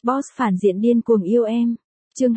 Boss phản diện điên cuồng yêu em. Chương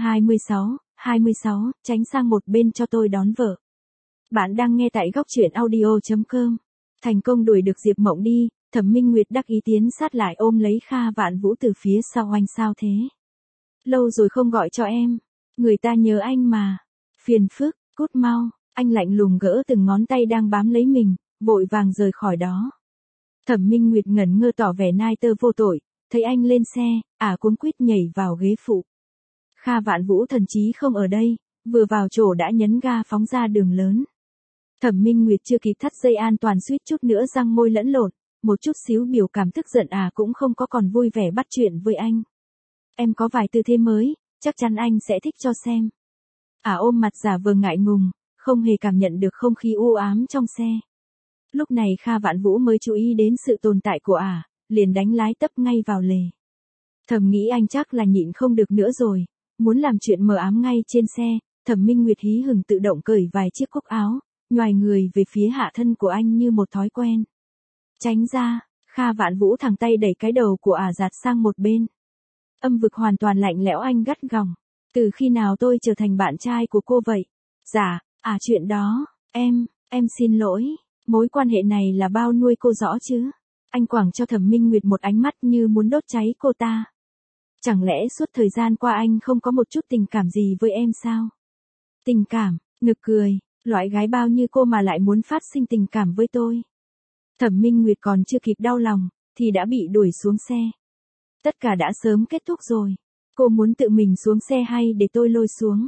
26, tránh sang một bên cho tôi đón vợ. Bạn đang nghe tại góc truyện audio.com. Thành công đuổi được Diệp Mộng đi, Thẩm Minh Nguyệt đắc ý tiến sát lại ôm lấy Kha Vạn Vũ từ phía sau. Anh sao thế? Lâu rồi không gọi cho em. Người ta nhớ anh mà. Phiền phức, cút mau. Anh lạnh lùng gỡ từng ngón tay đang bám lấy mình, vội vàng rời khỏi đó. Thẩm Minh Nguyệt ngẩn ngơ tỏ vẻ nai tơ vô tội, thấy anh lên xe, cuống quýt nhảy vào ghế phụ. Kha Vạn Vũ thần chí không ở đây, vừa vào chỗ đã nhấn ga phóng ra đường lớn. Thẩm Minh Nguyệt chưa kịp thắt dây an toàn suýt chút nữa răng môi lẫn lộn, một chút xíu biểu cảm tức giận cũng không có, còn vui vẻ bắt chuyện với anh. Em có vài tư thế mới, chắc chắn anh sẽ thích cho xem. Ôm mặt giả vờ ngại ngùng, không hề cảm nhận được không khí u ám trong xe. Lúc này Kha Vạn Vũ mới chú ý đến sự tồn tại của liền đánh lái tấp ngay vào lề. Thầm nghĩ anh chắc là nhịn không được nữa rồi, muốn làm chuyện mờ ám ngay trên xe. Thẩm Minh Nguyệt hí hửng tự động cởi vài chiếc cúc áo, nhoài người về phía hạ thân của anh như một thói quen. Tránh ra, Kha Vạn Vũ thẳng tay đẩy cái đầu của dạt sang một bên. Âm vực hoàn toàn lạnh lẽo. Anh gắt gỏng. Từ khi nào tôi trở thành bạn trai của cô vậy? Dạ, chuyện đó, em xin lỗi, mối quan hệ này là bao nuôi cô rõ chứ? Anh quẳng cho Thẩm Minh Nguyệt một ánh mắt như muốn đốt cháy cô ta. Chẳng lẽ suốt thời gian qua anh không có một chút tình cảm gì với em sao? Tình cảm, nực cười, loại gái bao như cô mà lại muốn phát sinh tình cảm với tôi. Thẩm Minh Nguyệt còn chưa kịp đau lòng, thì đã bị đuổi xuống xe. Tất cả đã sớm kết thúc rồi. Cô muốn tự mình xuống xe hay để tôi lôi xuống?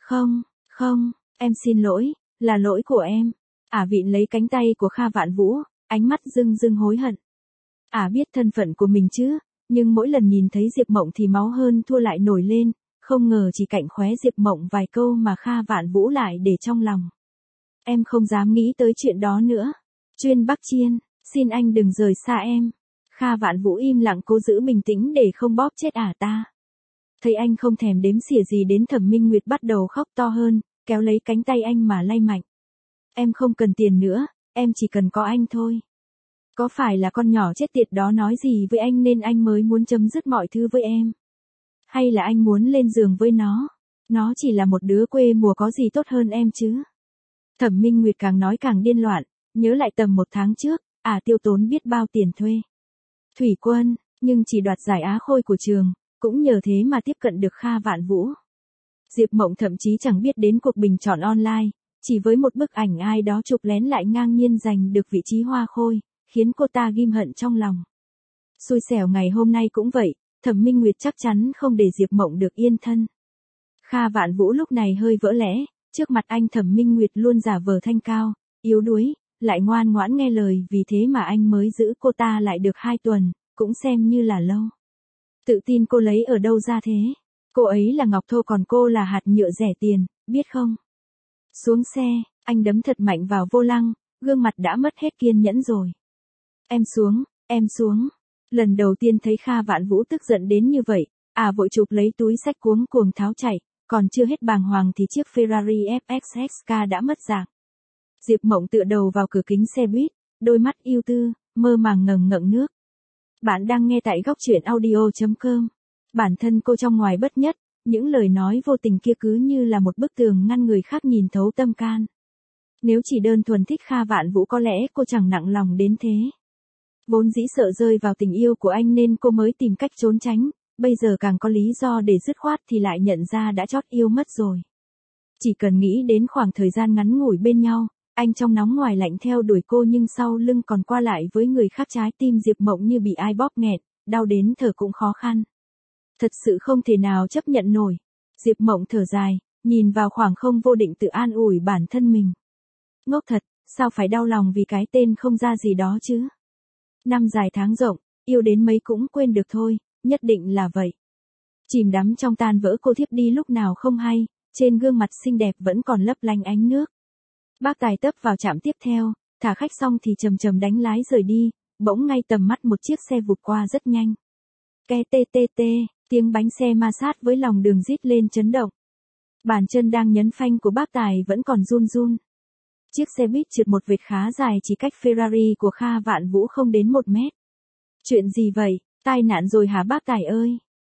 Không, em xin lỗi, là lỗi của em. Vịn lấy cánh tay của Kha Vạn Vũ, ánh mắt rưng rưng hối hận. Biết thân phận của mình chứ, nhưng mỗi lần nhìn thấy Diệp Mộng thì máu hơn thua lại nổi lên, không ngờ chỉ cạnh khóe Diệp Mộng vài câu mà Kha Vạn Vũ lại để trong lòng. Em không dám nghĩ tới chuyện đó nữa. Chuyên Bắc Chiên, xin anh đừng rời xa em. Kha Vạn Vũ im lặng cố giữ bình tĩnh để không bóp chết ta. Thấy anh không thèm đếm xỉa gì đến, Thẩm Minh Nguyệt bắt đầu khóc to hơn, kéo lấy cánh tay anh mà lay mạnh. Em không cần tiền nữa, em chỉ cần có anh thôi. Có phải là con nhỏ chết tiệt đó nói gì với anh nên anh mới muốn chấm dứt mọi thứ với em? Hay là anh muốn lên giường với nó? Nó chỉ là một đứa quê mùa có gì tốt hơn em chứ? Thẩm Minh Nguyệt càng nói càng điên loạn, nhớ lại tầm 1 tháng trước, tiêu tốn biết bao tiền thuê thủy quân, nhưng chỉ đoạt giải Á Khôi của trường, cũng nhờ thế mà tiếp cận được Kha Vạn Vũ. Diệp Mộng thậm chí chẳng biết đến cuộc bình chọn online, chỉ với một bức ảnh ai đó chụp lén lại ngang nhiên giành được vị trí hoa khôi, khiến cô ta ghim hận trong lòng. Xui xẻo ngày hôm nay cũng vậy, Thẩm Minh Nguyệt chắc chắn không để Diệp Mộng được yên thân. Kha Vạn Vũ lúc này hơi vỡ lẽ, trước mặt anh Thẩm Minh Nguyệt luôn giả vờ thanh cao, yếu đuối, lại ngoan ngoãn nghe lời, vì thế mà anh mới giữ cô ta lại được 2 tuần, cũng xem như là lâu. Tự tin cô lấy ở đâu ra thế? Cô ấy là ngọc thô còn cô là hạt nhựa rẻ tiền, biết không? Xuống xe, anh đấm thật mạnh vào vô lăng, gương mặt đã mất hết kiên nhẫn rồi. Em xuống. Lần đầu tiên thấy Kha Vạn Vũ tức giận đến như vậy, vội chụp lấy túi xách cuống cuồng tháo chạy, còn chưa hết bàng hoàng thì chiếc Ferrari FXXK đã mất dạng. Diệp Mộng tựa đầu vào cửa kính xe buýt, đôi mắt ưu tư, mơ màng ngẩng ngẩng nước. Bạn đang nghe tại góc truyện audio.com. Bản thân cô trong ngoài bất nhất, những lời nói vô tình kia cứ như là một bức tường ngăn người khác nhìn thấu tâm can. Nếu chỉ đơn thuần thích Kha Vạn Vũ có lẽ cô chẳng nặng lòng đến thế. Vốn dĩ sợ rơi vào tình yêu của anh nên cô mới tìm cách trốn tránh, bây giờ càng có lý do để dứt khoát thì lại nhận ra đã chót yêu mất rồi. Chỉ cần nghĩ đến khoảng thời gian ngắn ngủi bên nhau, anh trong nóng ngoài lạnh theo đuổi cô nhưng sau lưng còn qua lại với người khác, trái tim Diệp Mộng như bị ai bóp nghẹt, đau đến thở cũng khó khăn. Thật sự không thể nào chấp nhận nổi. Diệp Mộng thở dài, nhìn vào khoảng không vô định tự an ủi bản thân mình. Ngốc thật, sao phải đau lòng vì cái tên không ra gì đó chứ? Năm dài tháng rộng, yêu đến mấy cũng quên được thôi, nhất định là vậy. Chìm đắm trong tan vỡ cô thiếp đi lúc nào không hay, trên gương mặt xinh đẹp vẫn còn lấp lánh ánh nước. Bác tài tấp vào trạm tiếp theo, thả khách xong thì chầm chầm đánh lái rời đi, bỗng ngay tầm mắt một chiếc xe vụt qua rất nhanh. Ke tê tê tê, tiếng bánh xe ma sát với lòng đường rít lên chấn động. Bàn chân đang nhấn phanh của bác tài vẫn còn run run. Chiếc xe buýt trượt một vệt khá dài chỉ cách Ferrari của Kha Vạn Vũ không đến 1 mét. Chuyện gì vậy, tai nạn rồi hả bác tài ơi?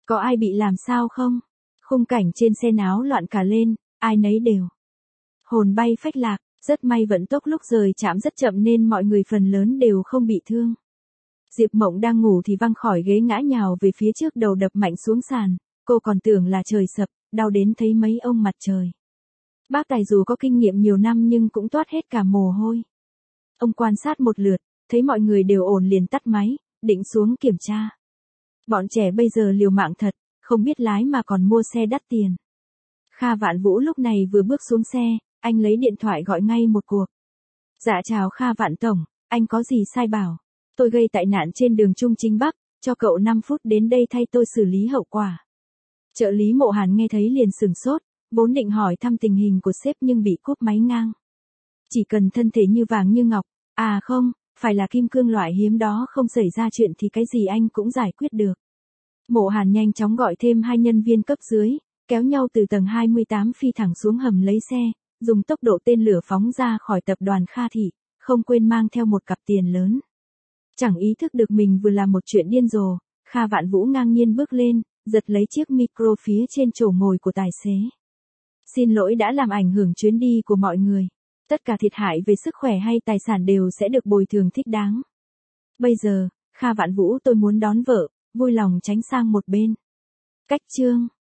Có ai bị làm sao không? Khung cảnh trên xe náo loạn cả lên, ai nấy đều hồn bay phách lạc, rất may vận tốc lúc rời trạm rất chậm nên mọi người phần lớn đều không bị thương. Diệp Mộng đang ngủ thì văng khỏi ghế ngã nhào về phía trước, đầu đập mạnh xuống sàn, cô còn tưởng là trời sập, đau đến thấy mấy ông mặt trời. Bác Tài dù có kinh nghiệm nhiều năm nhưng cũng toát hết cả mồ hôi. Ông quan sát một lượt, thấy mọi người đều ổn liền tắt máy, định xuống kiểm tra. Bọn trẻ bây giờ liều mạng thật, không biết lái mà còn mua xe đắt tiền. Kha Vạn Vũ lúc này vừa bước xuống xe, anh lấy điện thoại gọi ngay một cuộc. Dạ chào Kha Vạn Tổng, anh có gì sai bảo? Tôi gây tai nạn trên đường Trung Chính Bắc, cho cậu 5 phút đến đây thay tôi xử lý hậu quả. Trợ lý Mộ Hàn nghe thấy liền sửng sốt, vốn định hỏi thăm tình hình của sếp nhưng bị cúp máy ngang. Chỉ cần thân thể như vàng như ngọc, à không, phải là kim cương loại hiếm đó, không xảy ra chuyện thì cái gì anh cũng giải quyết được. Mộ Hàn nhanh chóng gọi thêm 2 nhân viên cấp dưới, kéo nhau từ tầng 28 phi thẳng xuống hầm lấy xe, dùng tốc độ tên lửa phóng ra khỏi tập đoàn Kha Thị, không quên mang theo một cặp tiền lớn. Chẳng ý thức được mình vừa làm một chuyện điên rồ, Kha Vạn Vũ ngang nhiên bước lên, giật lấy chiếc micro phía trên chỗ ngồi của tài xế. Xin lỗi đã làm ảnh hưởng chuyến đi của mọi người. Tất cả thiệt hại về sức khỏe hay tài sản đều sẽ được bồi thường thích đáng. Bây giờ, Kha Vạn Vũ, tôi muốn đón vợ, vui lòng tránh sang một bên. Cách chương